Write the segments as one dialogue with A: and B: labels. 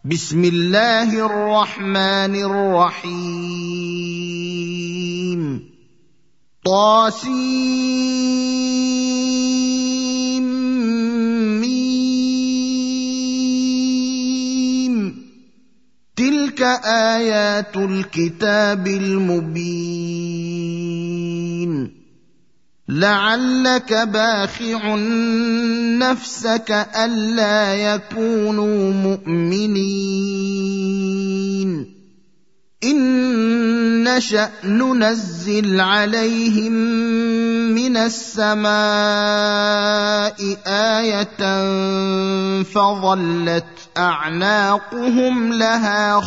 A: بسم الله الرحمن الرحيم طاسيم تلك آيات الكتاب المبين لعلك باخع نفسك ألا يكونوا مؤمنين إن نشأ ننزل عليهم من السماء آية فظلت أعناقهم لها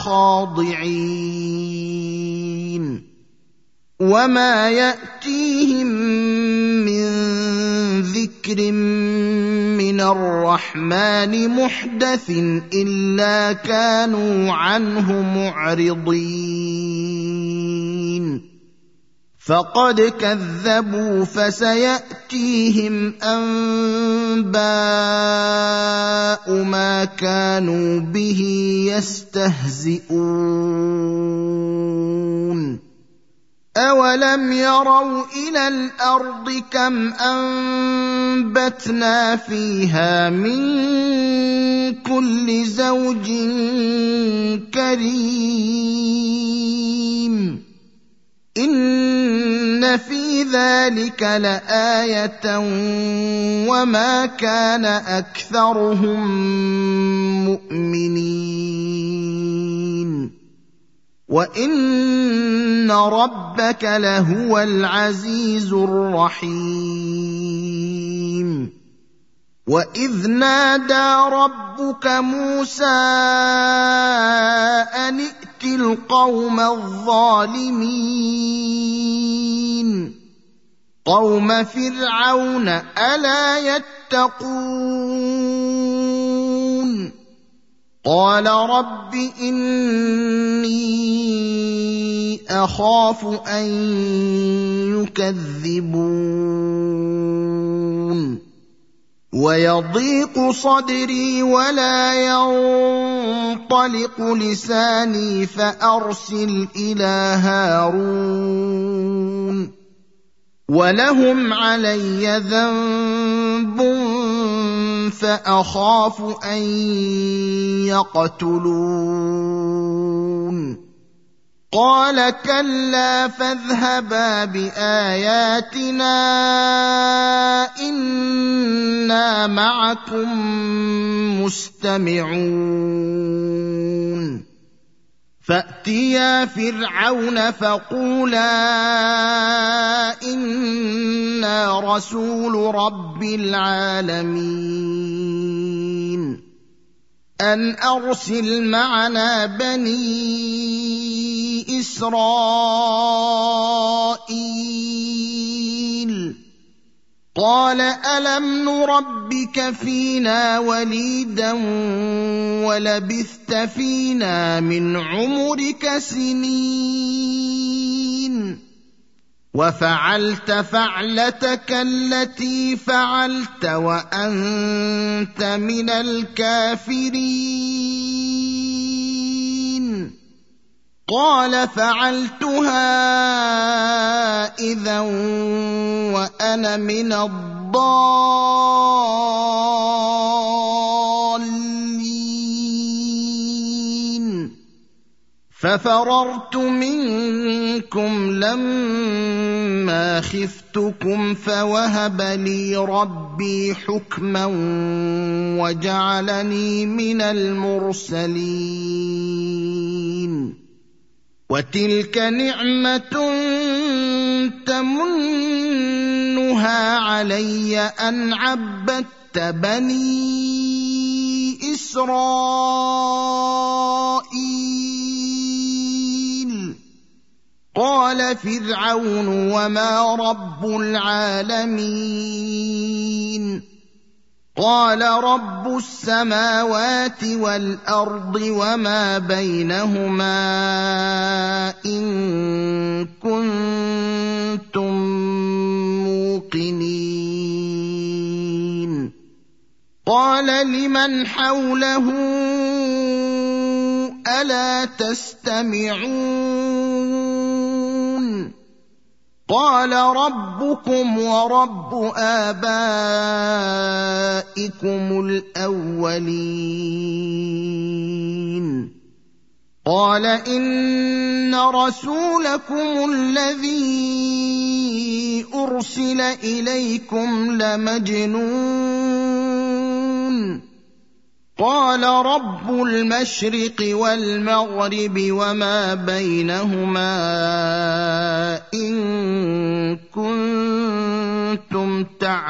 A: خاضعين وما يأتيهم من ذكر من الرحمن محدث إلا كانوا عنه معرضين فقد كذبوا فسيأتيهم أنباء ما كانوا به يستهزئون أولم يروا إلى الأرض كم أنبتنا فيها من كل زوج كريم إن في ذلك لآية وما كان أكثرهم مؤمنين وإن ربك لهو العزيز الرحيم وإذ نادى ربك موسى أن ائت القوم الظالمين قوم فرعون ألا يتقون قال رب إني أخاف أن يكذبون ويضيق صدري ولا ينطلق لساني فأرسل إلى هارون ولهم علي ذنب فأخاف أن يقتلون قال كلا فاذهبا بآياتنا إنا معكم مستمعون فأتيا فرعون فقولا إنا رسول رب العالمين أن أرسل معنا بني إسرائيل قال ألم نربك فينا وليدا ولبثت فينا من عمرك سنين وفعلت فعلتك التي فعلت وأنت من الكافرين قال فعلتها إذا وأنا من الضالين ففررت منكم لما خفتكم فوهب لي ربي حكما وجعلني من المرسلين وتلك نعمة تمنها علي أن عبدت بني إسرائيل قال فرعون وما رب العالمين قال رب السماوات والأرض وما بينهما إن كنتم موقنين قال لمن حوله ألا تستمعون قال ربكم ورب آبائكم الأولين قال إن رسولكم الذي أرسل إليكم لمجنون قال رب المشرق والمغرب وما بينهما إن كنتم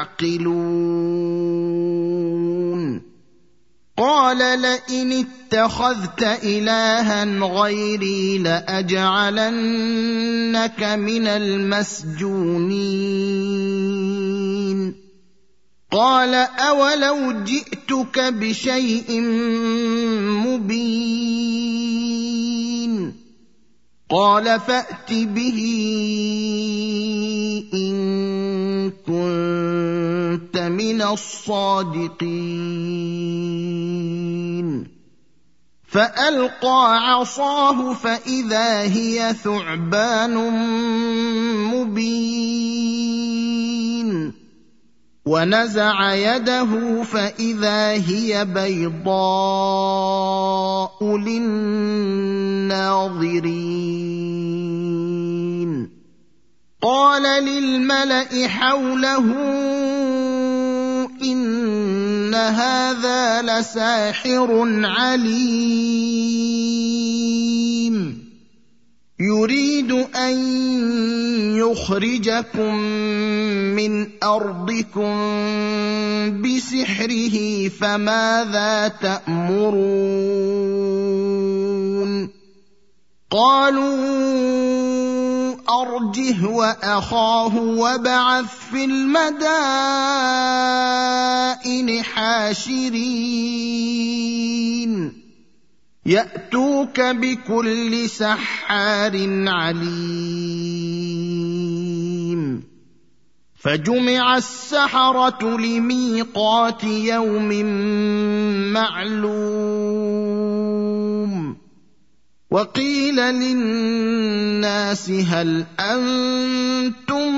A: تعقلون قال لئن اتخذت إلها غيري لأجعلنك من المسجونين قال أولو جئتك بشيء مبين قال فأت به إن كنت من الصادقين فألقى عصاه فإذا هي ثعبان مبين ونزع يده فإذا هي بيضاء للناظرين قال للملأ حوله إن هذا لساحر عليم يريد أن يخرجكم من أرضكم بسحره فماذا تأمرون قالوا أرجه وأخاه وابعث في المدائن حاشرين يأتوك بكل سحار عليم فجمع السحرة لميقات يوم معلوم وقيل للناس هل أنتم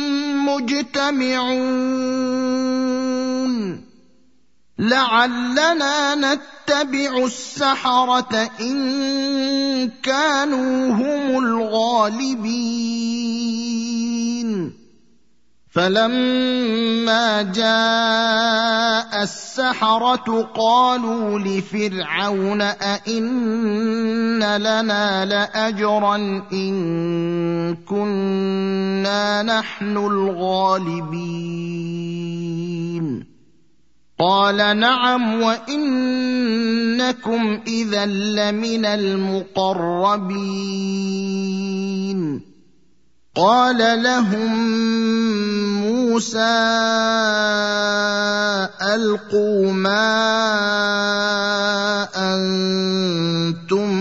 A: مجتمعون لعلنا نتبع السحرة إن كانوا هم الغالبين فلما جاء السحرة قالوا لفرعون أئن لنا لأجرا إن كنا نحن الغالبين قال نعم وإنكم إذا لمن المقربين قال لهم موسى ألقوا ما أنتم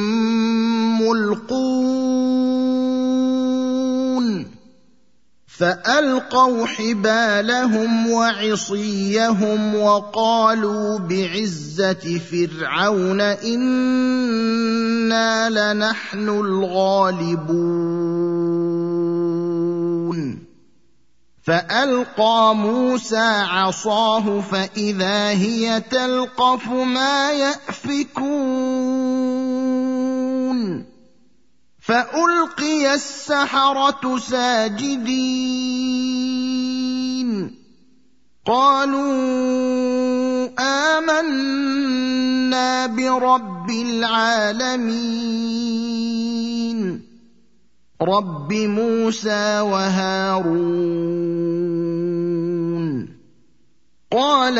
A: ملقون فألقوا حبالهم وعصيهم وقالوا بعزة فرعون إنا لنحن الغالبون فألقى موسى عصاه فإذا هي تلقف ما يأفكون فألقي السحرة ساجدين قالوا آمنا برب العالمين رب موسى وهارون قال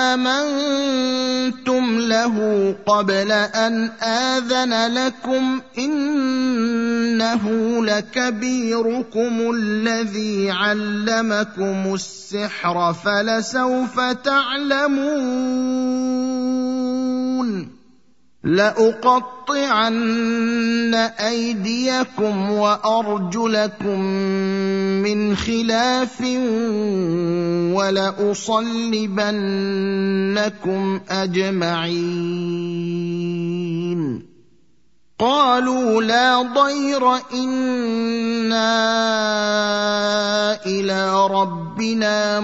A: آمنتم له قبل أن آذن لكم إنه لكبيركم الذي علمكم السحر فلسوف تعلمون لأقطعن أيديكم وأرجلكم من خلاف ولأصلبنكم أجمعين قالوا لا ضير إنا إلى ربنا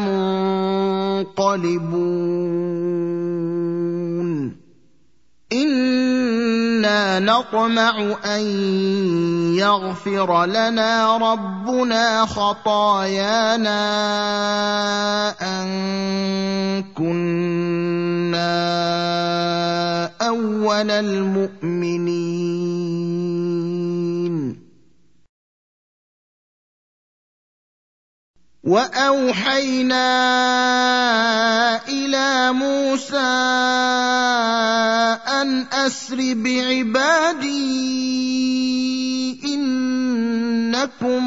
A: منقلبون إنا نطمع أن يغفر لنا ربنا خطايانا أن كنا أول المؤمنين وأوحينا إلى موسى أن أسر بعبادي إنكم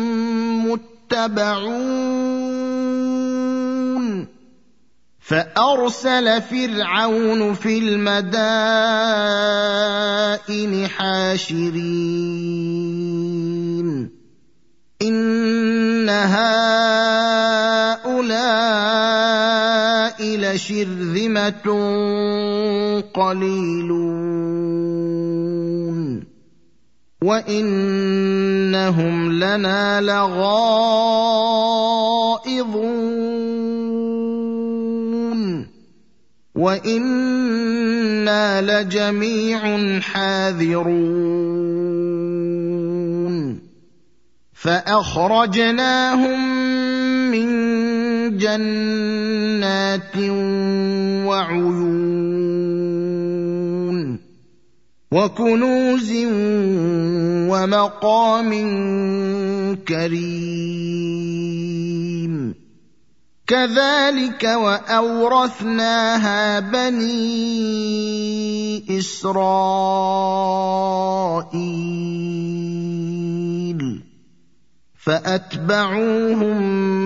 A: متبعون فأرسل فرعون في المدائن حاشرين إن هؤلاء لشرذمة قليلون وإنهم لنا لغائظون وإنا لجميع حاذرون فأخرجناهم من جنات وعيون وكنوز ومقام كريم كذلك وأورثناها بني إسرائيل فأتبعوهم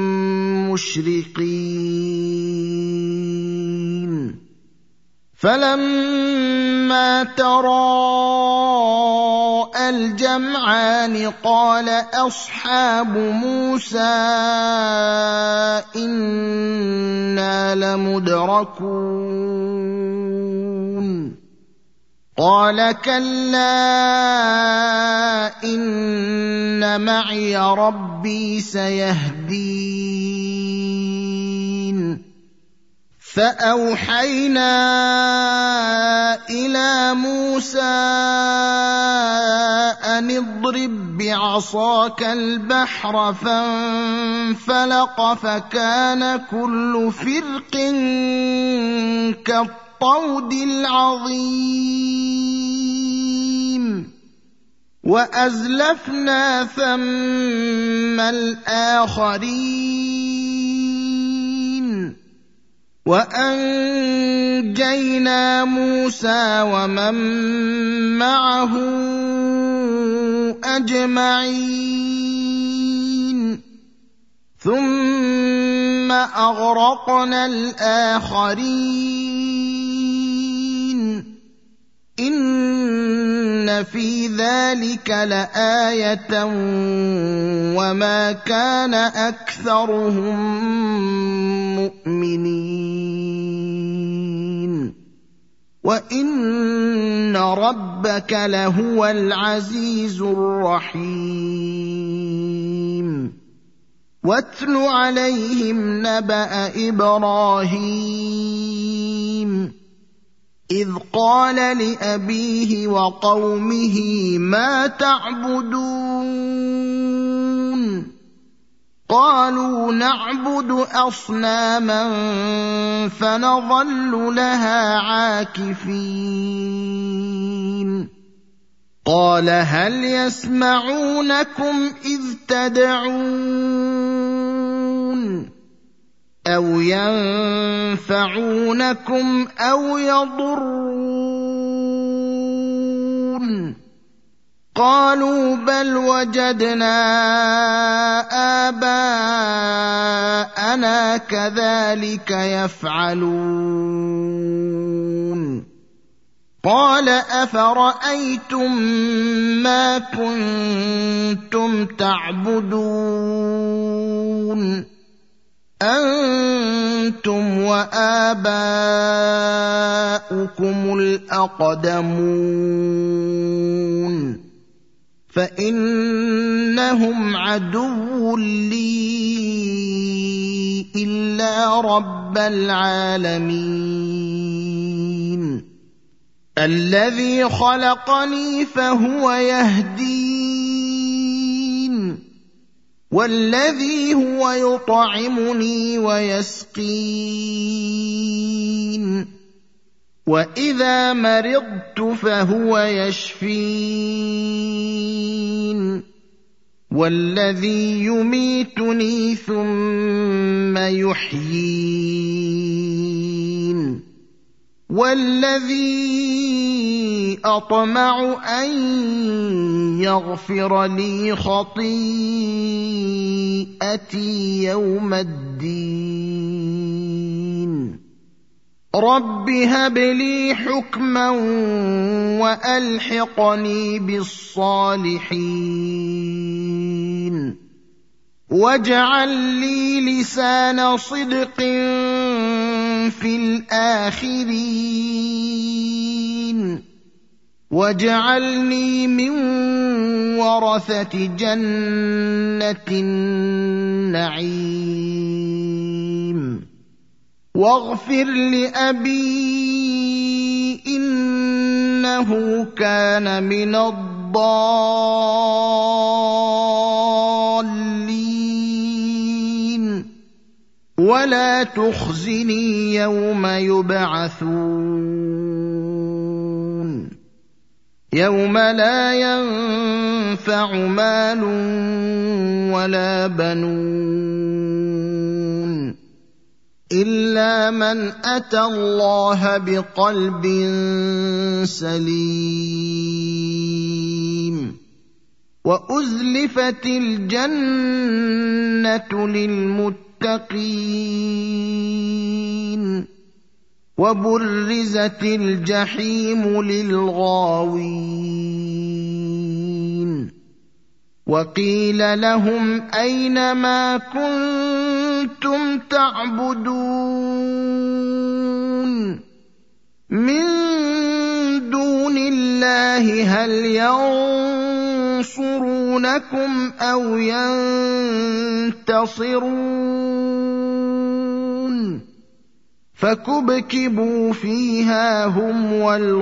A: مشرقين فلما تراءى الجمعان قال أصحاب موسى إنا لمدركون قال كلا إن معي ربي سيهدين فأوحينا إلى موسى أن اضرب بعصاك البحر فانفلق فكان كل فرق كالطود العظيم وأزلفنا ثم الآخرين وأنجينا موسى ومن معه أجمعين ثم أغرقنا الآخرين إن في ذلك لآية وما كان أكثرهم مؤمنين وإن ربك لهو العزيز الرحيم واتل عليهم نبأ إبراهيم إذ قال لأبيه وقومه ما تعبدون قالوا نعبد أصناما فنظل لها عاكفين قال هل يسمعونكم إذ تدعون أو ينفعونكم أو يضرون قالوا بل وجدنا آباءنا كذلك يفعلون قال أفرأيتم ما كنتم تعبدون أنتم وآباؤكم الأقدمون فإنهم عدو لي إلا رب العالمين الذي خلقني فهو يهدين والذي هو يطعمني ويسقين وإذا مرضت فهو يشفين والذي يميتني ثم يحيين والذي أطمع أن يغفر لي خطيئتي يوم الدين رب هب لي حكما وألحقني بالصالحين واجعل لي لسان صدق في الآخرين واجعلني من ورثة جنة النعيم واغفر لأبي إنه كان من الضالين ولا تخزني يوم يبعثون يوم لا ينفع مال ولا بنون إلا من أتى الله بقلب سليم وأزلفت الجنة للمتقين وبرزت الجحيم للغاوين وقيل لهم أين ما كنتم تعبدون من دون الله هل ينصرونكم أو ينتصرون فكبكبوا فيها هم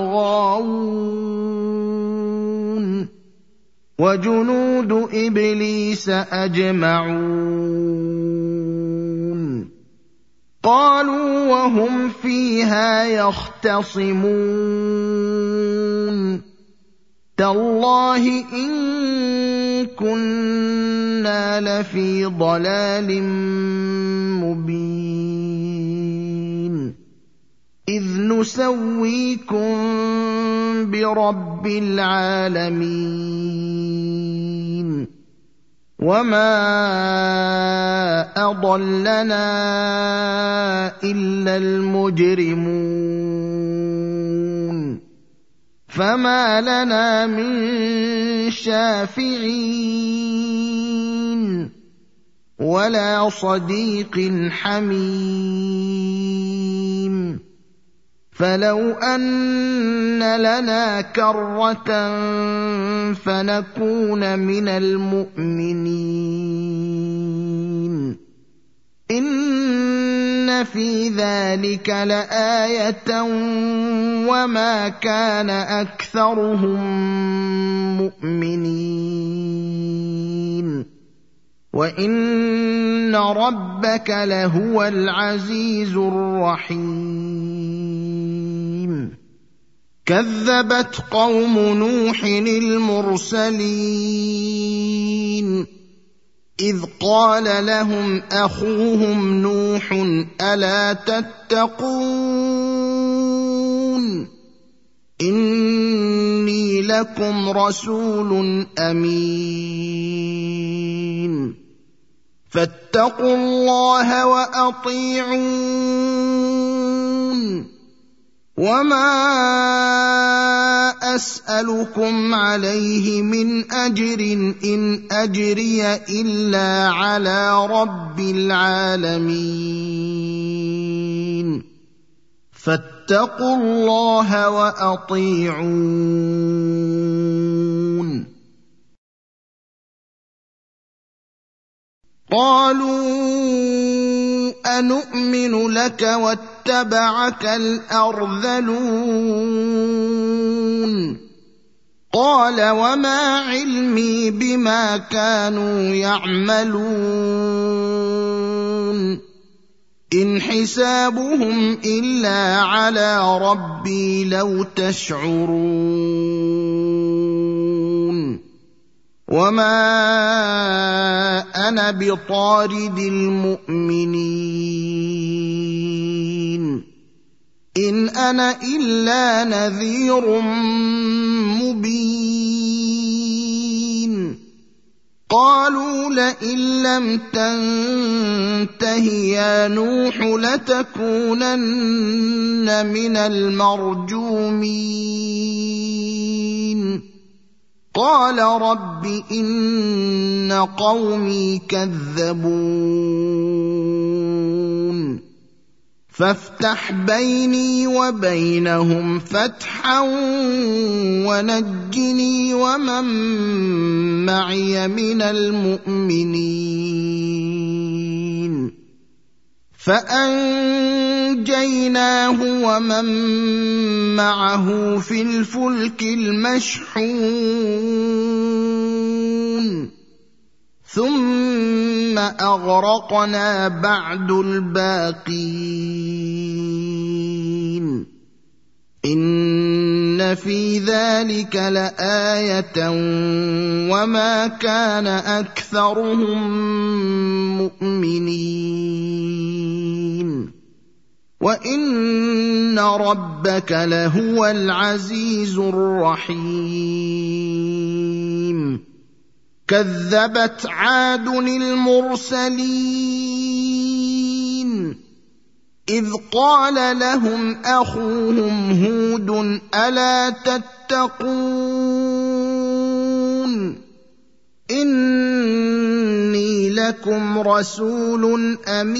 A: والغاوون وجنود إبليس أجمعون قالوا وهم فيها يختصمون تالله إن كنا لفي ضلال مبين إذ نسويكم برب العالمين وما أضلنا إلا المجرمون فما لنا من شافعين ولا صديق حميم فلو أن لنا كرة فنكون من المؤمنين إن في ذلك لآية وما كان أكثرهم مؤمنين وإن ربك لهو العزيز الرحيم كذبت قوم نوح المرسلين إذ قال لهم أخوهم نوح ألا تتقون إني لكم رسول أمين فاتقوا الله وأطيعون وما أسألكم عليه من أجر إن أجري إلا على رب العالمين فاتقوا الله وأطيعون قالوا أنؤمن لك واتبعك الأرذلون قال وما علمي بما كانوا يعملون إن حسابهم إلا على ربي لو تشعرون وما أنا بطارد المؤمنين إن أنا إلا نذير مبين قالوا لئن لم تنته يا نوح لتكونن من المرجومين قال رب إن قومي كذبون فافتح بيني وبينهم فتحا ونجني ومن معي من المؤمنين فأنجيناه ومن معه في الفلك المشحون ثم أغرقنا بعد الباقين إن في ذلك لآية وما كان أكثرهم مؤمنين وإن ربك لهو العزيز الرحيم كذبت عاد المرسلين إذ قال لهم أخوهم هود ألا تتقون إني لكم رسول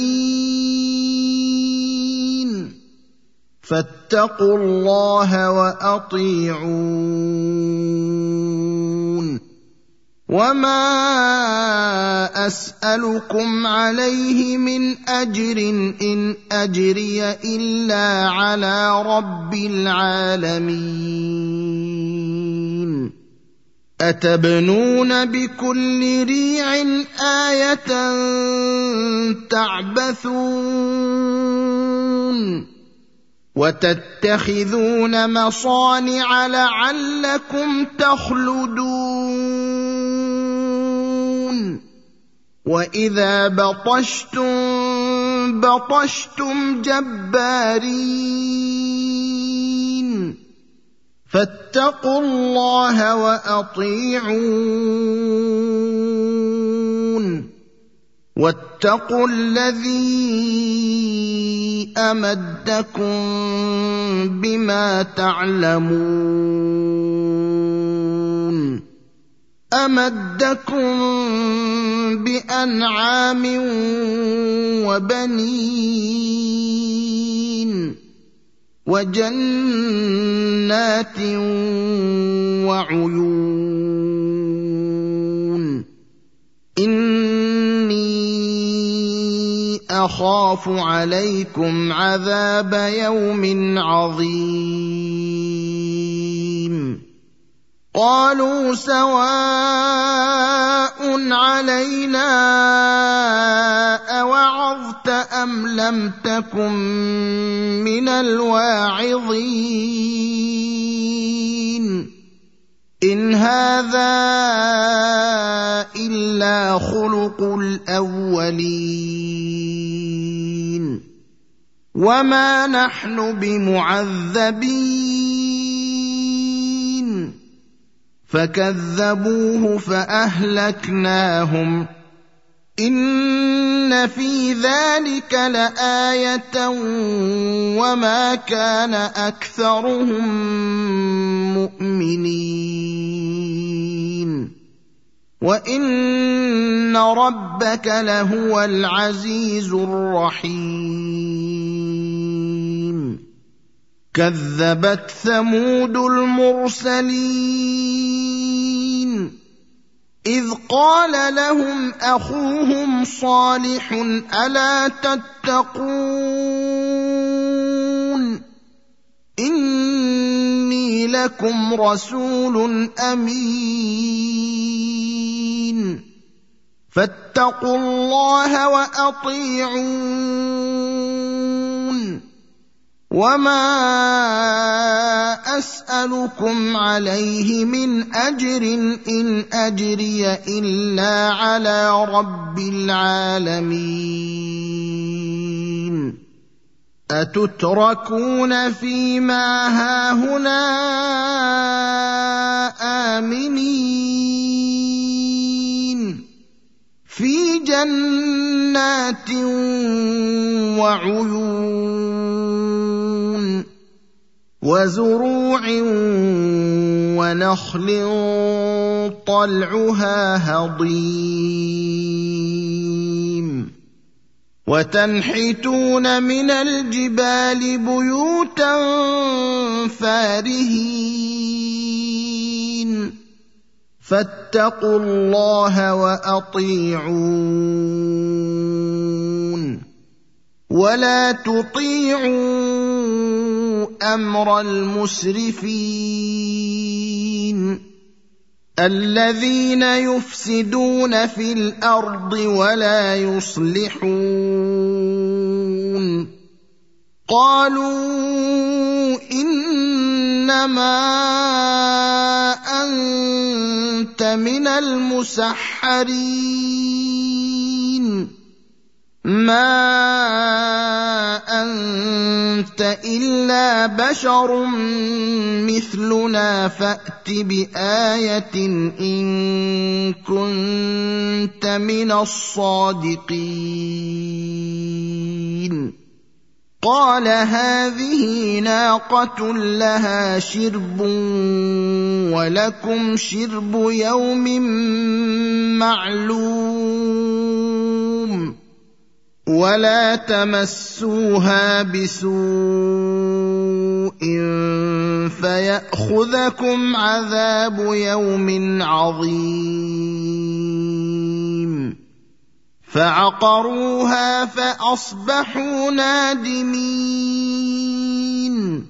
A: أمين فاتقوا الله وأطيعون وما أسألكم عليه من أجر إن أجري إلا على رب العالمين أتبنون بكل ريع آية تعبثون وتتخذون مصانع لعلكم تخلدون وإذا بطشتم جبارين فاتقوا الله وأطيعون واتقوا الذي أمدكم بما تعلمون أمدكم بأنعام وبنين وجنات وعيون إني أخاف عليكم عذاب يوم عظيم قالوا سواء علينا أوعظت أم لم تكن من الواعظين إن هذا إلا خلق الأولين وما نحن بمعذبين فكذبوه فأهلكناهم إن في ذلك لآية وما كان أكثرهم مؤمنين وإن ربك لهو العزيز الرحيم كذبت ثمود المرسلين إذ قال لهم أخوهم صالح ألا تتقون إني لكم رسول أمين فاتقوا الله وأطيعون وما أسألكم عليه من أجر إن أجري إلا على رب العالمين أتتركون فيما هاهنا آمنين في جنات وعيون وزروع ونخل طلعها هضيم وتنحتون من الجبال بيوتا فارهين فاتقوا الله وأطيعون ولا تطيعوا أمر المسرفين الذين يفسدون في الأرض ولا يصلحون قالوا إنما أنت من المسحرين ما أنت إلا بشر مثلنا فأت بآية إن كنت من الصادقين قال هذه ناقة لها شرب ولكم شرب يوم معلوم ولا تمسوها بسوء فيأخذكم عذاب يوم عظيم فعقروها فأصبحوا نادمين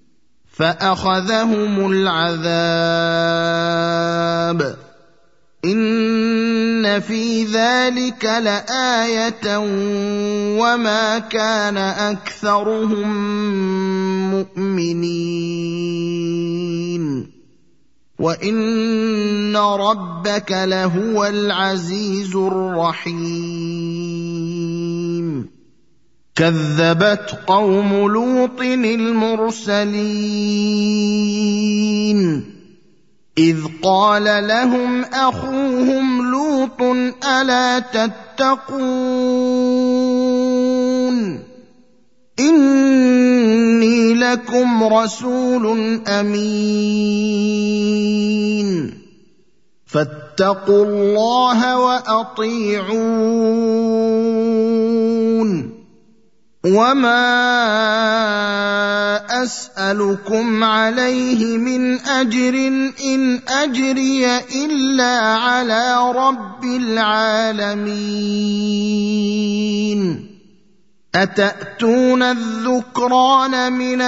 A: فأخذهم العذاب إن في ذلك لآية وما كان أكثرهم مؤمنين وإن ربك لهو العزيز الرحيم كذبت قوم لوط المرسلين إذ قال لهم أخوهم لوط ألا تتقون إني لكم رسول أمين فاتقوا الله وأطيعون وما أسألكم عليه من أجر إن أجري إلا على رب العالمين أتأتون الذكران من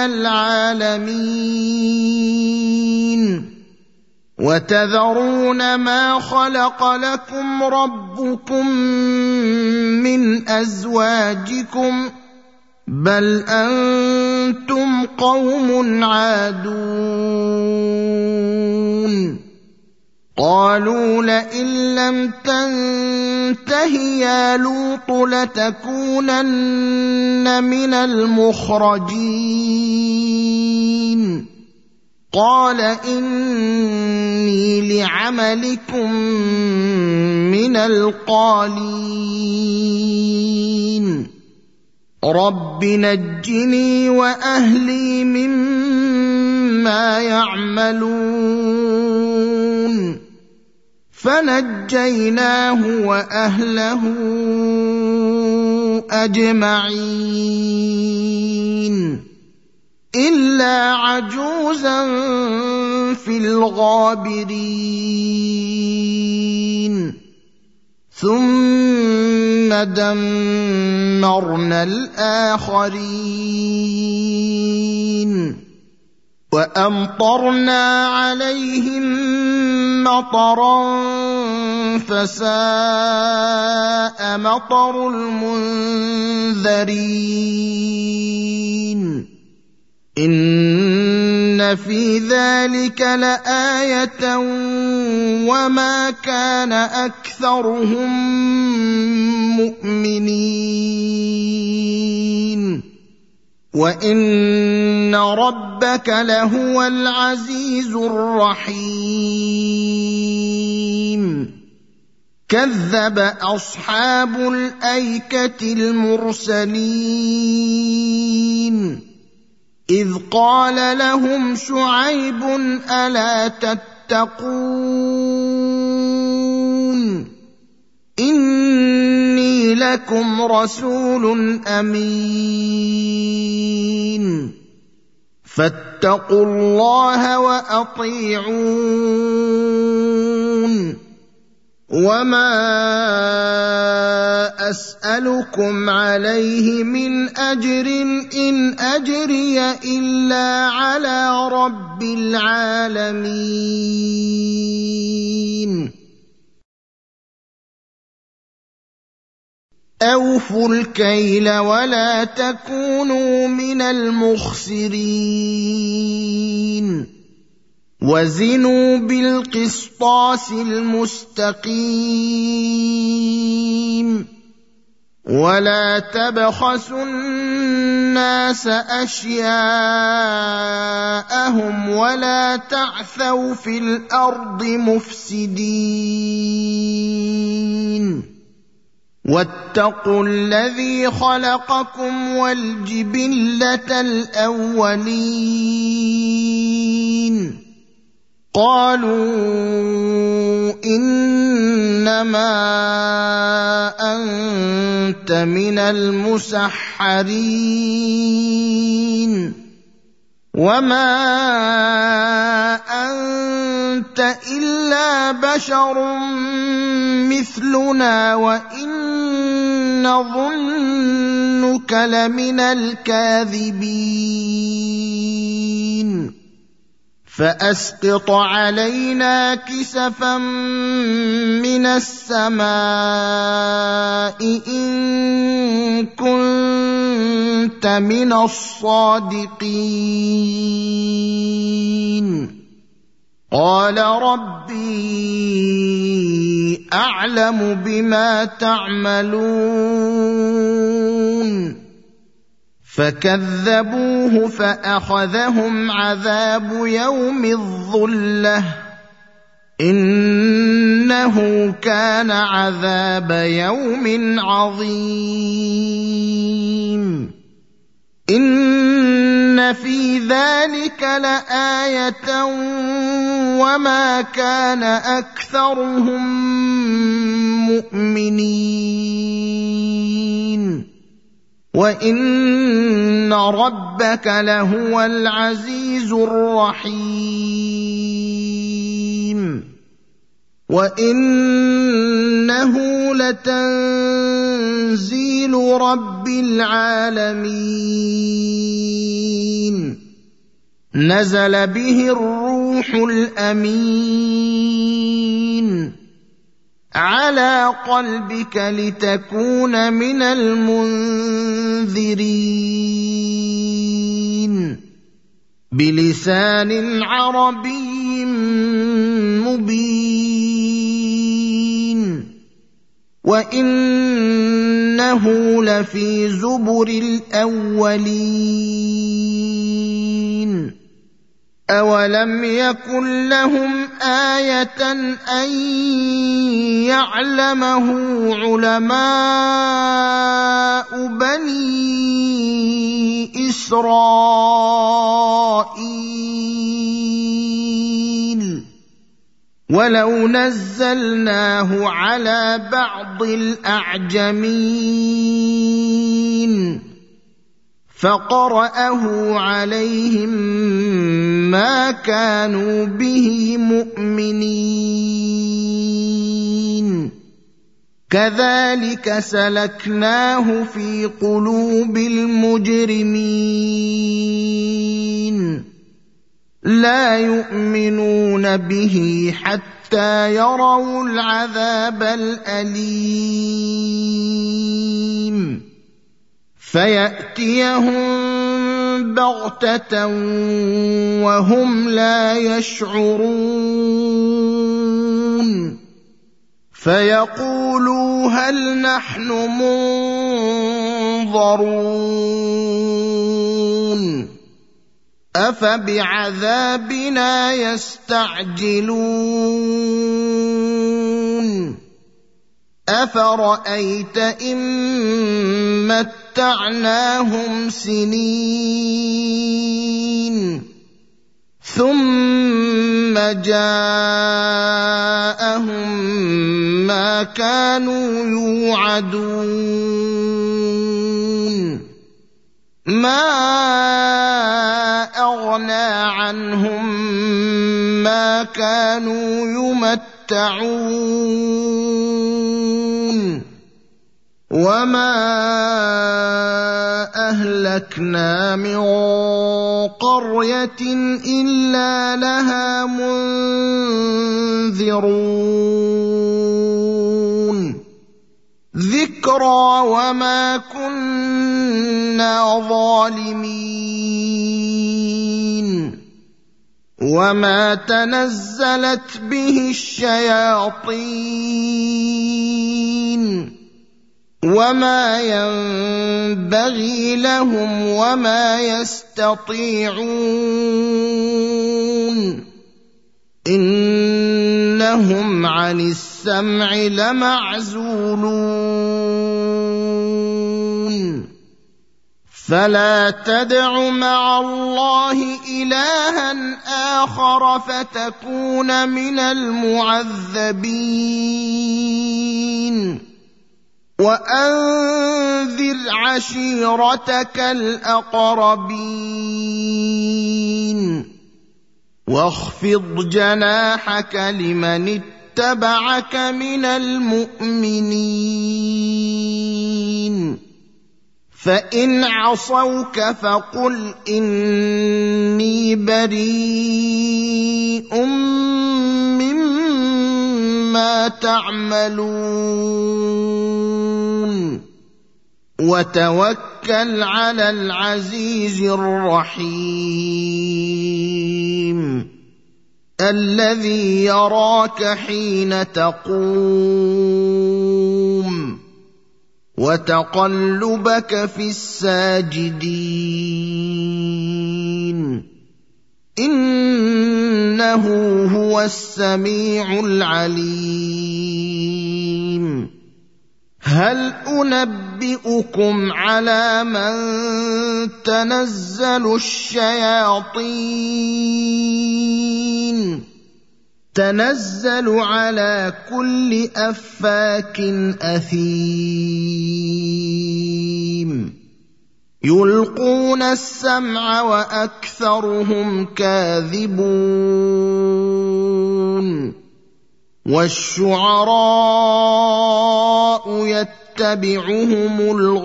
A: العالمين وتذرون ما خلق لكم ربكم من أزواجكم بل أنتم قوم عادون قالوا لئن لم تنته يا لوط لتكونن من المخرجين قال إني لعملكم من القالين رب نجني وأهلي مما يعملون فنجيناه وأهله أجمعين إلا عجوزا في الغابرين ثم دمرنا الآخرين وأمطرنا عليهم مطرا فساء مطر المنذرين إن في ذلك لآية وما كان أكثرهم مؤمنين وإن ربك لهو العزيز الرحيم كذب أصحاب الأيكة المرسلين إذ قال لهم شعيب ألا تتقون إني لكم رسول أمين فاتقوا الله وأطيعون وما أسألكم عليه من أجر إن أجري إلا على رب العالمين أوفوا الكيل ولا تكونوا من المخسرين وزنوا بالقسطاس المستقيم ولا تبخسوا الناس أشياءهم ولا تعثوا في الأرض مفسدين واتقوا الذي خلقكم والجبلة الأولين قالوا إنما أنت من المسحرين وما أنت إلا بشر مثلنا وإن نظنك لمن الكاذبين فأسقط علينا كسفا من السماء إن كنت من الصادقين قال ربي أعلم بما تعملون فكذبوه فأخذهم عذاب يوم الظلة إنه كان عذاب يوم عظيم إن في ذلك لآية وما كان أكثرهم مؤمنين وإن ربك لهو العزيز الرحيم وإنه لتنزيل رب العالمين نزل به الروح الأمين على قلبك لتكون من المنذرين بلسان عربي مبين وإنه لفي زبر الأولين أولم يكن لهم آية أن يعلمه علماء بني إسرائيل ولو نزلناه على بعض الأعجمين فقرأه عليهم ما كانوا به مؤمنين كذلك سلكناه في قلوب المجرمين لا يؤمنون به حتى يروا العذاب الأليم فيأتيهم بغتة وهم لا يشعرون فيقولوا هل نحن منظرون أفبعذابنا يستعجلون أفرأيت إن متعناهم سنين ثم جاءهم ما كانوا يوعدون ما أغنى عنهم ما كانوا يمتعون وما أهلكنا من قرية إلا لها منذرون ذكرى وما كنا ظالمين وما تنزلت به الشياطين وما ينبغي لهم وما يستطيعون إنهم عن السمع لمعزولون فلا تدع مع الله إلها آخر فتكون من المعذبين وأنذر عشيرتك الأقربين واخفض جناحك لمن اتبعك من المؤمنين فإن عصوك فقل إني بريء مما تعملون وتوكل على العزيز الرحيم الذي يراك حين تقوم وتقلبك في الساجدين إنه هو السميع العليم هل أنبئكم على من تنزل الشياطين تنزل على كل أفاك أثيم يلقون السمع وأكثرهم كاذبون والشعراء يتبعهم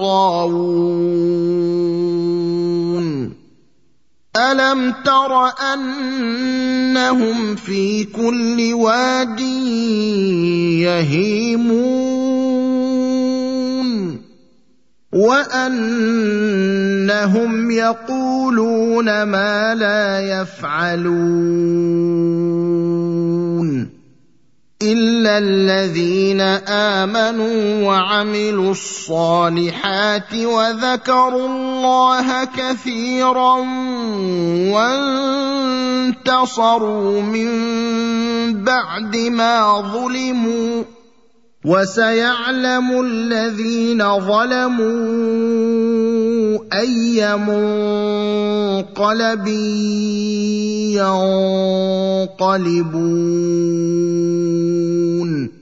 A: الغاوون ألم تر أنهم في كل واد يهيمون وأنهم يقولون ما لا يفعلون إلا الذين آمنوا وعملوا الصالحات وذكروا الله كثيرا وانتصروا من بعد ما ظلموا وسيعلم الذين ظلموا أي منقلب ينقلبون